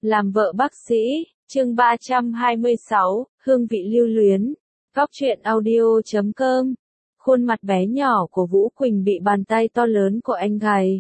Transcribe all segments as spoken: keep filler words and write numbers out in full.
Làm vợ bác sĩ, chương ba trăm hai mươi sáu, hương vị lưu luyến. Góc truyện audio chấm com. Khuôn mặt bé nhỏ của Vũ Quỳnh bị bàn tay to lớn của anh gầy.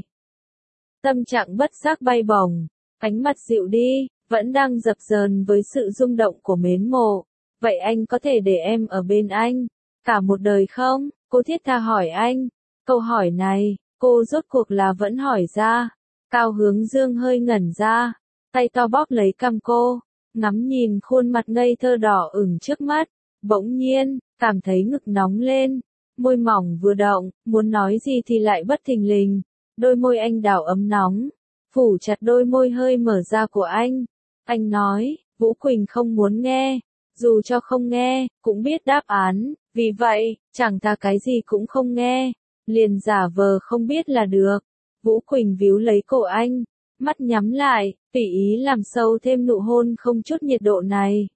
Tâm trạng bất giác bay bổng, ánh mặt dịu đi, vẫn đang dập dờn với sự rung động của mến mộ. Vậy anh có thể để em ở bên anh cả một đời không? Cô thiết tha hỏi anh. Câu hỏi này, cô rốt cuộc là vẫn hỏi ra. Cao Hướng Dương hơi ngẩn ra, tay to bóp lấy cằm cô, ngắm nhìn khuôn mặt ngây thơ đỏ ửng trước mắt, bỗng nhiên, cảm thấy ngực nóng lên, môi mỏng vừa động, muốn nói gì thì lại bất thình lình, đôi môi anh đào ấm nóng, phủ chặt đôi môi hơi mở ra của anh. Anh nói, Vũ Quỳnh không muốn nghe, dù cho không nghe, cũng biết đáp án, vì vậy, chẳng thà cái gì cũng không nghe, liền giả vờ không biết là được. Vũ Quỳnh víu lấy cổ anh, mắt nhắm lại, tùy ý làm sâu thêm nụ hôn không chút nhiệt độ này.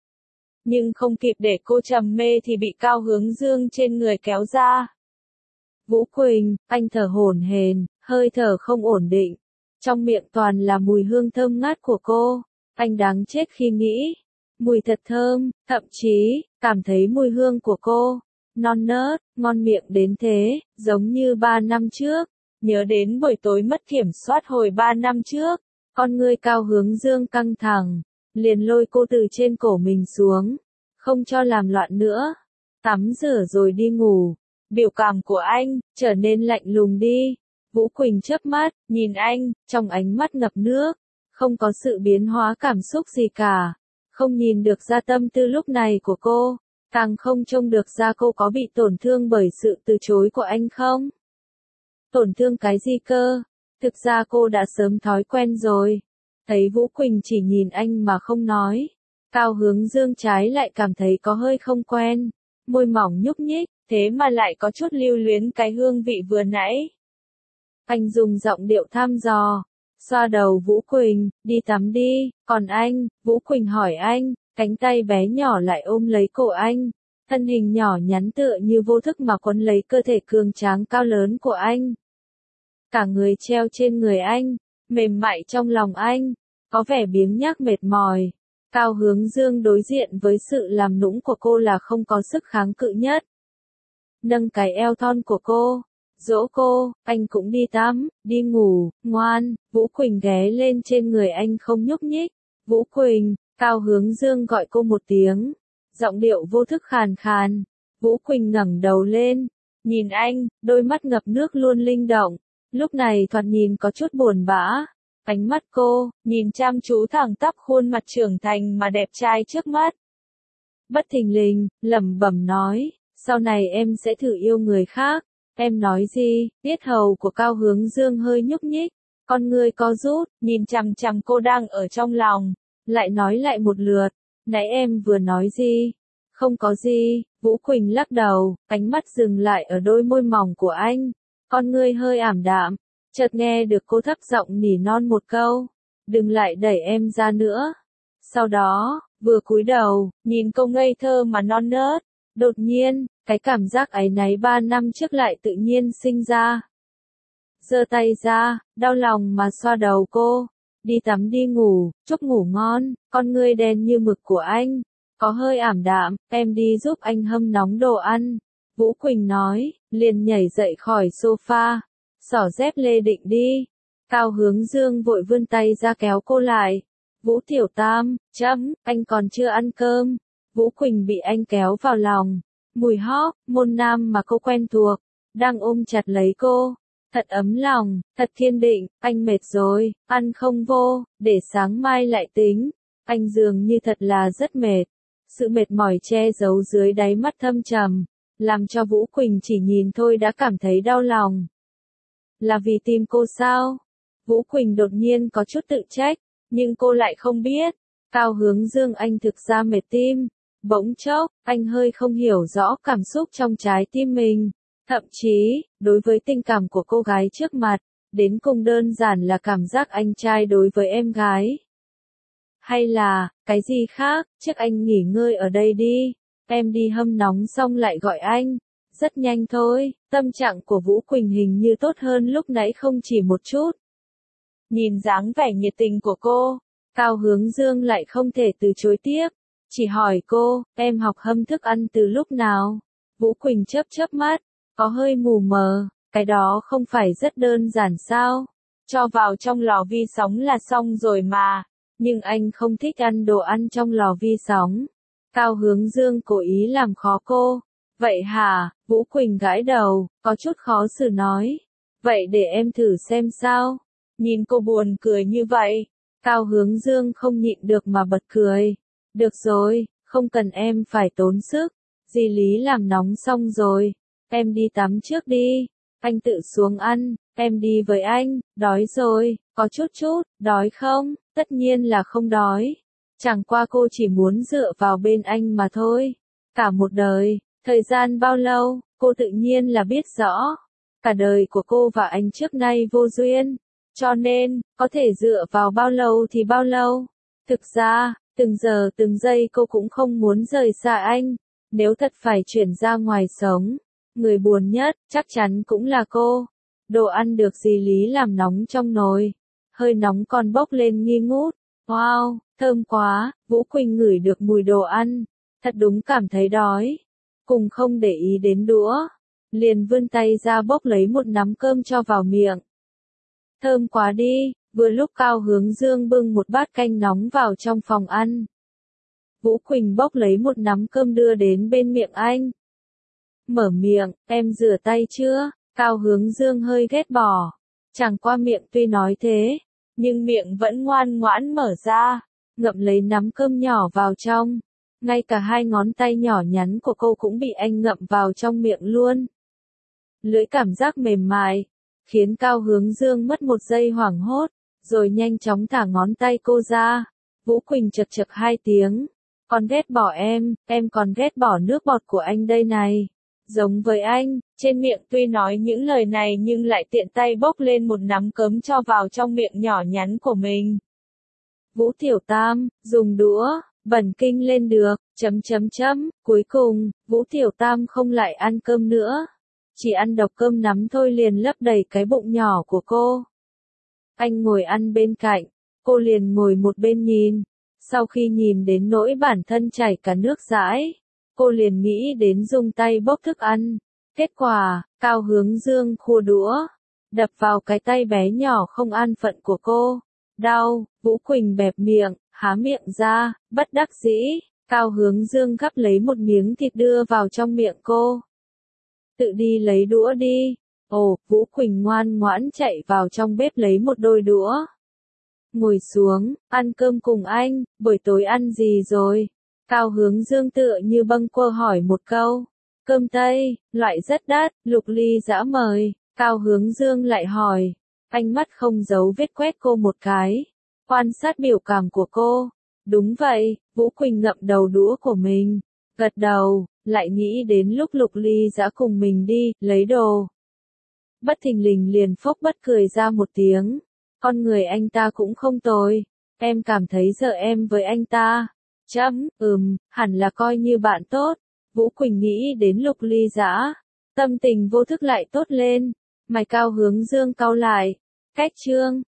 Nhưng không kịp để cô trầm mê thì bị Cao Hướng Dương trên người kéo ra. Vũ Quỳnh, anh thở hổn hển, hơi thở không ổn định. Trong miệng toàn là mùi hương thơm ngát của cô. Anh đáng chết khi nghĩ. Mùi thật thơm, thậm chí, cảm thấy mùi hương của cô. Non nớt, ngon miệng đến thế, giống như ba năm trước. Nhớ đến buổi tối mất kiểm soát hồi ba năm trước. Con người Cao Hướng Dương căng thẳng, liền lôi cô từ trên cổ mình xuống. Không cho làm loạn nữa. Tắm rửa rồi đi ngủ. Biểu cảm của anh, trở nên lạnh lùng đi. Vũ Quỳnh chớp mắt, nhìn anh, trong ánh mắt ngập nước. Không có sự biến hóa cảm xúc gì cả. Không nhìn được ra tâm tư lúc này của cô. Càng không trông được ra cô có bị tổn thương bởi sự từ chối của anh không. Tổn thương cái gì cơ? Thực ra cô đã sớm thói quen rồi. Thấy Vũ Quỳnh chỉ nhìn anh mà không nói. Cao Hướng Dương trái lại cảm thấy có hơi không quen. Môi mỏng nhúc nhích, thế mà lại có chút lưu luyến cái hương vị vừa nãy. Anh dùng giọng điệu thăm dò. Xoa đầu Vũ Quỳnh, đi tắm đi, còn anh, Vũ Quỳnh hỏi anh, cánh tay bé nhỏ lại ôm lấy cổ anh. Thân hình nhỏ nhắn tựa như vô thức mà quấn lấy cơ thể cường tráng cao lớn của anh. Cả người treo trên người anh, mềm mại trong lòng anh, có vẻ biếng nhác mệt mỏi. Cao Hướng Dương đối diện với sự làm nũng của cô là không có sức kháng cự nhất. Nâng cái eo thon của cô, dỗ cô, anh cũng đi tắm, đi ngủ, ngoan. Vũ Quỳnh ghé lên trên người anh không nhúc nhích. Vũ Quỳnh, Cao Hướng Dương gọi cô một tiếng, giọng điệu vô thức khàn khàn. Vũ Quỳnh ngẩng đầu lên, nhìn anh, đôi mắt ngập nước luôn linh động, lúc này thoạt nhìn có chút buồn bã. Ánh mắt cô, nhìn chăm chú thẳng tắp khuôn mặt trưởng thành mà đẹp trai trước mắt. Bất thình lình, lẩm bẩm nói, sau này em sẽ thử yêu người khác. Em nói gì? Tiết hầu của Cao Hướng Dương hơi nhúc nhích, con người co rút, nhìn chằm chằm cô đang ở trong lòng, lại nói lại một lượt, nãy em vừa nói gì? Không có gì. Vũ Quỳnh lắc đầu, ánh mắt dừng lại ở đôi môi mỏng của anh, con người hơi ảm đạm. Chợt nghe được cô thấp giọng nỉ non một câu, đừng lại đẩy em ra nữa. Sau đó, vừa cúi đầu, nhìn cô ngây thơ mà non nớt, đột nhiên, cái cảm giác áy náy ba năm trước lại tự nhiên sinh ra. Giơ tay ra, đau lòng mà xoa đầu cô, đi tắm đi ngủ, chúc ngủ ngon. Con ngươi đen như mực của anh, có hơi ảm đạm, em đi giúp anh hâm nóng đồ ăn. Vũ Quỳnh nói, liền nhảy dậy khỏi sofa. Xỏ dép lê định đi. Cao Hướng Dương vội vươn tay ra kéo cô lại. Vũ Tiểu Tam, chấm, anh còn chưa ăn cơm. Vũ Quỳnh bị anh kéo vào lòng. Mùi hóp, môn nam mà cô quen thuộc, đang ôm chặt lấy cô. Thật ấm lòng, thật kiên định, anh mệt rồi, ăn không vô, để sáng mai lại tính. Anh dường như thật là rất mệt. Sự mệt mỏi che giấu dưới đáy mắt thâm trầm, làm cho Vũ Quỳnh chỉ nhìn thôi đã cảm thấy đau lòng. Là vì tìm cô sao? Vũ Quỳnh đột nhiên có chút tự trách, nhưng cô lại không biết. Cao Hướng Dương anh thực ra mệt tim. Bỗng chốc, anh hơi không hiểu rõ cảm xúc trong trái tim mình. Thậm chí, đối với tình cảm của cô gái trước mặt, đến cùng đơn giản là cảm giác anh trai đối với em gái. Hay là, cái gì khác, trước anh nghỉ ngơi ở đây đi. Em đi hâm nóng xong lại gọi anh. Rất nhanh thôi, tâm trạng của Vũ Quỳnh hình như tốt hơn lúc nãy không chỉ một chút. Nhìn dáng vẻ nhiệt tình của cô, Cao Hướng Dương lại không thể từ chối tiếp, chỉ hỏi cô, em học hâm thức ăn từ lúc nào? Vũ Quỳnh chớp chớp mắt, có hơi mù mờ, cái đó không phải rất đơn giản sao? Cho vào trong lò vi sóng là xong rồi mà, nhưng anh không thích ăn đồ ăn trong lò vi sóng. Cao Hướng Dương cố ý làm khó cô. Vậy hả? Vũ Quỳnh gãi đầu, có chút khó xử nói. Vậy để em thử xem sao. Nhìn cô buồn cười như vậy, Cao Hướng Dương không nhịn được mà bật cười. Được rồi, không cần em phải tốn sức. Di Lý làm nóng xong rồi. Em đi tắm trước đi. Anh tự xuống ăn, em đi với anh. Đói rồi, có chút chút, đói không? Tất nhiên là không đói. Chẳng qua cô chỉ muốn dựa vào bên anh mà thôi. Cả một đời, thời gian bao lâu, cô tự nhiên là biết rõ. Cả đời của cô và anh trước nay vô duyên. Cho nên, có thể dựa vào bao lâu thì bao lâu. Thực ra, từng giờ từng giây cô cũng không muốn rời xa anh. Nếu thật phải chuyển ra ngoài sống, người buồn nhất, chắc chắn cũng là cô. Đồ ăn được Di Lý làm nóng trong nồi. Hơi nóng còn bốc lên nghi ngút. Wow, thơm quá, Vũ Quỳnh ngửi được mùi đồ ăn. Thật đúng cảm thấy đói. Cùng không để ý đến đũa. Liền vươn tay ra bốc lấy một nắm cơm cho vào miệng. Thơm quá đi, vừa lúc Cao Hướng Dương bưng một bát canh nóng vào trong phòng ăn. Vũ Quỳnh bốc lấy một nắm cơm đưa đến bên miệng anh. Mở miệng, em rửa tay chưa? Cao Hướng Dương hơi ghét bỏ. Chẳng qua miệng tuy nói thế, nhưng miệng vẫn ngoan ngoãn mở ra, ngậm lấy nắm cơm nhỏ vào trong. Ngay cả hai ngón tay nhỏ nhắn của cô cũng bị anh ngậm vào trong miệng luôn. Lưỡi cảm giác mềm mại, khiến Cao Hướng Dương mất một giây hoảng hốt, rồi nhanh chóng thả ngón tay cô ra. Vũ Quỳnh chật chật hai tiếng. Còn ghét bỏ em, em còn ghét bỏ nước bọt của anh đây này. Giống với anh, trên miệng tuy nói những lời này nhưng lại tiện tay bốc lên một nắm cơm cho vào trong miệng nhỏ nhắn của mình. Vũ Tiểu Tam, dùng đũa, bẩn kinh lên được, chấm chấm chấm, cuối cùng, Vũ Tiểu Tam không lại ăn cơm nữa. Chỉ ăn độc cơm nắm thôi liền lấp đầy cái bụng nhỏ của cô. Anh ngồi ăn bên cạnh, cô liền ngồi một bên nhìn. Sau khi nhìn đến nỗi bản thân chảy cả nước dãi, cô liền nghĩ đến dùng tay bốc thức ăn. Kết quả, Cao Hướng Dương khua đũa, đập vào cái tay bé nhỏ không an phận của cô. Đau, Vũ Quỳnh bẹp miệng, há miệng ra, bất đắc dĩ. Cao Hướng Dương gắp lấy một miếng thịt đưa vào trong miệng cô. Tự đi lấy đũa đi. Ồ, Vũ Quỳnh ngoan ngoãn chạy vào trong bếp lấy một đôi đũa. Ngồi xuống, ăn cơm cùng anh, buổi tối ăn gì rồi? Cao Hướng Dương tựa như bâng quơ hỏi một câu. Cơm Tây, loại rất đắt, Lục Ly dã mời. Cao Hướng Dương lại hỏi. Ánh mắt không giấu vết quét cô một cái. Quan sát biểu cảm của cô. Đúng vậy, Vũ Quỳnh ngậm đầu đũa của mình. Gật đầu, lại nghĩ đến lúc Lục Ly dã cùng mình đi, lấy đồ. Bất thình lình liền phốc bất cười ra một tiếng. Con người anh ta cũng không tồi. Em cảm thấy giờ em với anh ta. Chấm, ừm, hẳn là coi như bạn tốt. Vũ Quỳnh nghĩ đến Lục Ly dã. Tâm tình vô thức lại tốt lên. Mày Cao Hướng Dương cau lại. Cách chương.